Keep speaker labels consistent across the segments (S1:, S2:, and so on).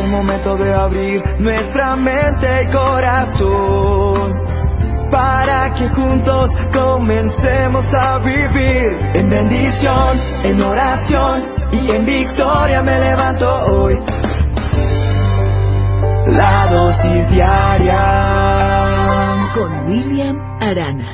S1: momento de abrir nuestra mente y corazón, para que juntos comencemos a vivir en bendición, en oración y en victoria. Me levanto hoy. La dosis diaria
S2: con William Arana.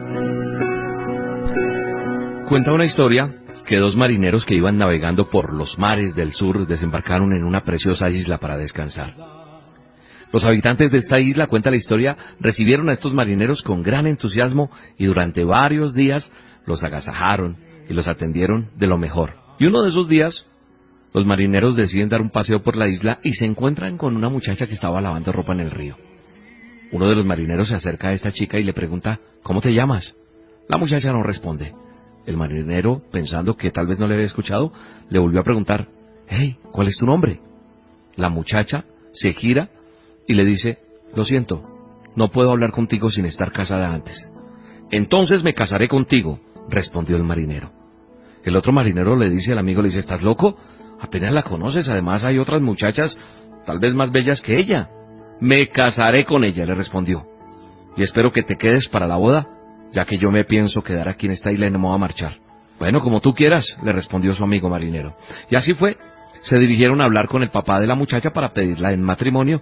S3: Cuenta una historia que dos marineros que iban navegando por los mares del sur desembarcaron en una preciosa isla para descansar. Los habitantes de esta isla, cuenta la historia, recibieron a estos marineros con gran entusiasmo y durante varios días los agasajaron y los atendieron de lo mejor. Y uno de esos días, los marineros deciden dar un paseo por la isla y se encuentran con una muchacha que estaba lavando ropa en el río. Uno de los marineros se acerca a esta chica y le pregunta, ¿cómo te llamas? La muchacha no responde. El marinero, pensando que tal vez no le había escuchado, le volvió a preguntar, «Hey, ¿cuál es tu nombre?» La muchacha se gira y le dice, «Lo siento, no puedo hablar contigo sin estar casada antes». «Entonces me casaré contigo», respondió el marinero. El otro marinero le dice al amigo, le dice, «¿Estás loco? Apenas la conoces, además hay otras muchachas, tal vez más bellas que ella». «Me casaré con ella», le respondió, «y espero que te quedes para la boda, ya que yo me pienso quedar aquí en esta isla y no me voy a marchar». «Bueno, como tú quieras», le respondió su amigo marinero. Y así fue. Se dirigieron a hablar con el papá de la muchacha para pedirla en matrimonio,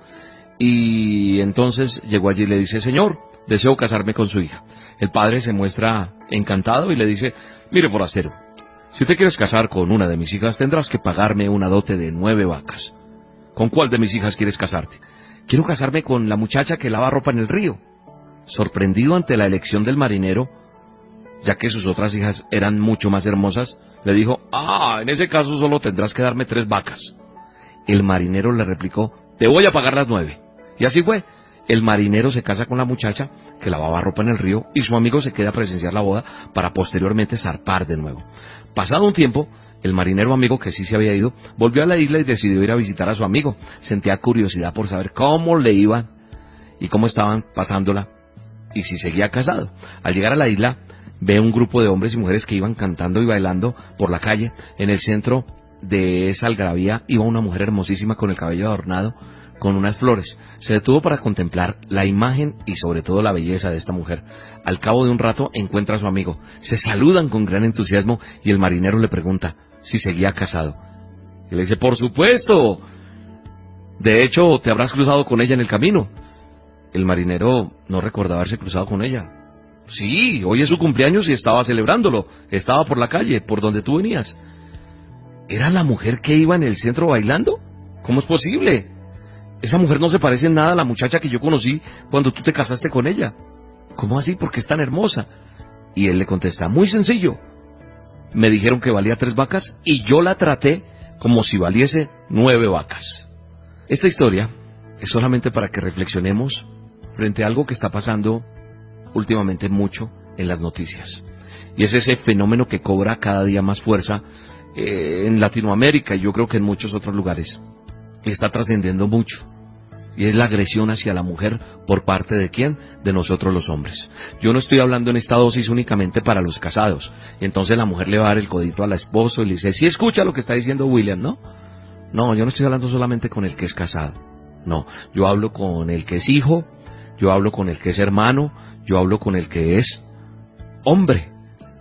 S3: y entonces llegó allí y le dice, «Señor, deseo casarme con su hija». El padre se muestra encantado y le dice, «Mire, forastero, si te quieres casar con una de mis hijas, tendrás que pagarme una dote de 9 vacas. ¿Con cuál de mis hijas quieres casarte?» «Quiero casarme con la muchacha que lava ropa en el río». Sorprendido ante la elección del marinero, ya que sus otras hijas eran mucho más hermosas, le dijo, «En ese caso solo tendrás que darme 3 vacas». El marinero le replicó, «Te voy a pagar las 9». Y así fue. El marinero se casa con la muchacha que lavaba ropa en el río y su amigo se queda a presenciar la boda para posteriormente zarpar de nuevo. Pasado un tiempo, el marinero amigo que sí se había ido, volvió a la isla y decidió ir a visitar a su amigo. Sentía curiosidad por saber cómo le iban y cómo estaban pasándola y si seguía casado. Al llegar a la isla, ve un grupo de hombres y mujeres que iban cantando y bailando por la calle. En el centro de esa algarabía iba una mujer hermosísima con el cabello adornado con unas flores. Se detuvo para contemplar la imagen y sobre todo la belleza de esta mujer. Al cabo de un rato encuentra a su amigo. Se saludan con gran entusiasmo y el marinero le pregunta si seguía casado. Y le dice, «Por supuesto. De hecho, te habrás cruzado con ella en el camino». El marinero no recordaba haberse cruzado con ella. «Sí, hoy es su cumpleaños y estaba celebrándolo. Estaba por la calle, por donde tú venías». «¿Era la mujer que iba en el centro bailando? ¿Cómo es posible? Esa mujer no se parece en nada a la muchacha que yo conocí cuando tú te casaste con ella». «¿Cómo así? ¿Por qué es tan hermosa?» Y él le contesta, «Muy sencillo. Me dijeron que valía 3 vacas y yo la traté como si valiese 9 vacas». Esta historia es solamente para que reflexionemos frente a algo que está pasando últimamente mucho en las noticias. Y es ese fenómeno que cobra cada día más fuerza en Latinoamérica y yo creo que en muchos otros lugares. Y está trascendiendo mucho. Y es la agresión hacia la mujer por parte de ¿quién? De nosotros los hombres. Yo no estoy hablando en esta dosis únicamente para los casados. Y entonces la mujer le va a dar el codito al esposo y le dice, sí, escucha lo que está diciendo William, ¿no? No, yo no estoy hablando solamente con el que es casado. No, yo hablo con el que es hijo, yo hablo con el que es hermano, yo hablo con el que es hombre.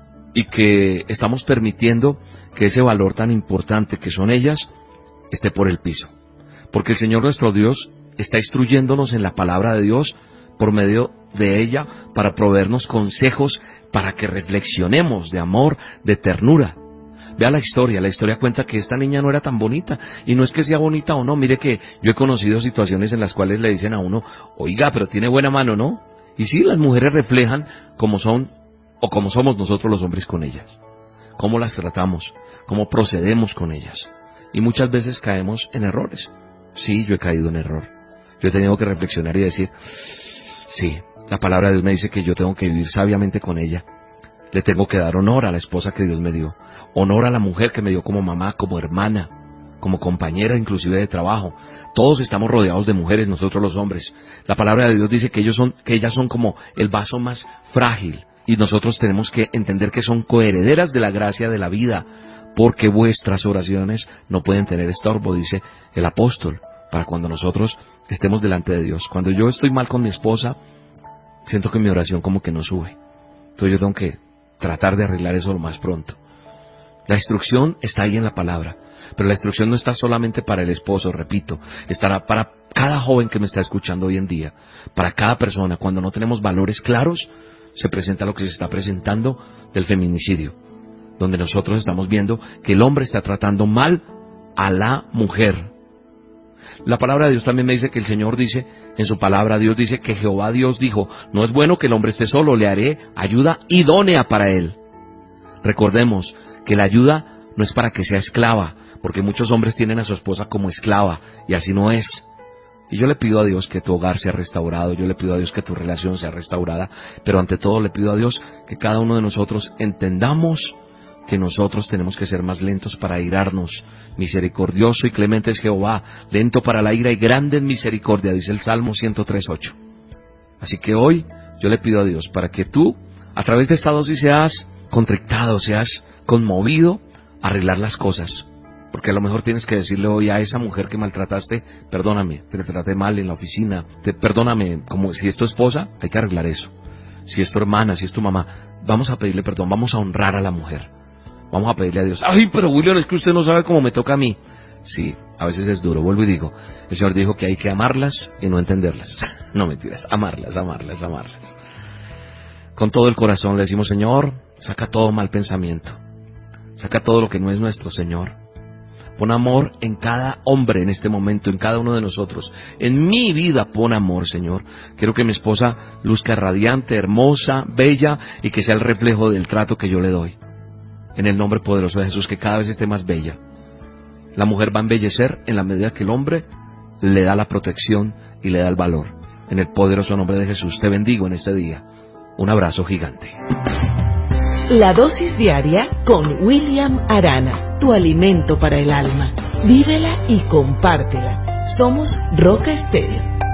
S3: Y que estamos permitiendo que ese valor tan importante que son ellas esté por el piso. Porque el Señor nuestro Dios está instruyéndonos en la palabra de Dios por medio de ella para proveernos consejos para que reflexionemos de amor, de ternura. Vea la historia cuenta que esta niña no era tan bonita, y no es que sea bonita o no, mire que yo he conocido situaciones en las cuales le dicen a uno, oiga, pero tiene buena mano, ¿no? Y sí, las mujeres reflejan cómo son o cómo somos nosotros los hombres con ellas, cómo las tratamos, cómo procedemos con ellas, y muchas veces caemos en errores. Sí, yo he caído en error, yo he tenido que reflexionar y decir, sí, la palabra de Dios me dice que yo tengo que vivir sabiamente con ella. Le tengo que dar honor a la esposa que Dios me dio, honor a la mujer que me dio como mamá, como hermana, como compañera inclusive de trabajo. Todos estamos rodeados de mujeres, nosotros los hombres. La palabra de Dios dice que ellas son como el vaso más frágil, y nosotros tenemos que entender que son coherederas de la gracia de la vida, porque vuestras oraciones no pueden tener estorbo, dice el apóstol. para cuando nosotros estemos delante de Dios. Cuando yo estoy mal con mi esposa, siento que mi oración como que no sube. Entonces yo tengo que tratar de arreglar eso lo más pronto. La instrucción está ahí en la palabra, pero la instrucción no está solamente para el esposo, repito, estará para cada joven que me está escuchando hoy en día, para cada persona. Cuando no tenemos valores claros, se presenta lo que se está presentando del feminicidio, donde nosotros estamos viendo que el hombre está tratando mal a la mujer. La palabra de Dios también me dice que el Señor dice, en su palabra Dios dice que Jehová Dios dijo, no es bueno que el hombre esté solo, le haré ayuda idónea para él. Recordemos que la ayuda no es para que sea esclava, porque muchos hombres tienen a su esposa como esclava, y así no es. Y yo le pido a Dios que tu hogar sea restaurado, yo le pido a Dios que tu relación sea restaurada, pero ante todo le pido a Dios que cada uno de nosotros entendamos que nosotros tenemos que ser más lentos para airarnos. Misericordioso y clemente es Jehová, lento para la ira y grande en misericordia, dice el Salmo 103:8. Así que hoy yo le pido a Dios para que tú, a través de esta dosis, seas contrictado, seas conmovido a arreglar las cosas. Porque a lo mejor tienes que decirle hoy a esa mujer que maltrataste, perdóname, que te traté mal en la oficina, perdóname, como si es tu esposa, hay que arreglar eso. Si es tu hermana, si es tu mamá, vamos a pedirle perdón, vamos a honrar a la mujer. Vamos a pedirle a Dios, ay, pero William, es que usted no sabe cómo me toca a mí. Sí, a veces es duro, vuelvo y digo, el Señor dijo que hay que amarlas y no entenderlas. No mentiras, amarlas. Con todo el corazón le decimos, Señor, saca todo mal pensamiento, saca todo lo que no es nuestro, Señor. Pon amor en cada hombre en este momento, en cada uno de nosotros. En mi vida pon amor, Señor. Quiero que mi esposa luzca radiante, hermosa, bella, y que sea el reflejo del trato que yo le doy. En el nombre poderoso de Jesús, que cada vez esté más bella. La mujer va a embellecer en la medida que el hombre le da la protección y le da el valor. En el poderoso nombre de Jesús, te bendigo en este día. Un abrazo gigante.
S2: La dosis diaria con William Arana, tu alimento para el alma. Vívela y compártela. Somos Roca Estéreo.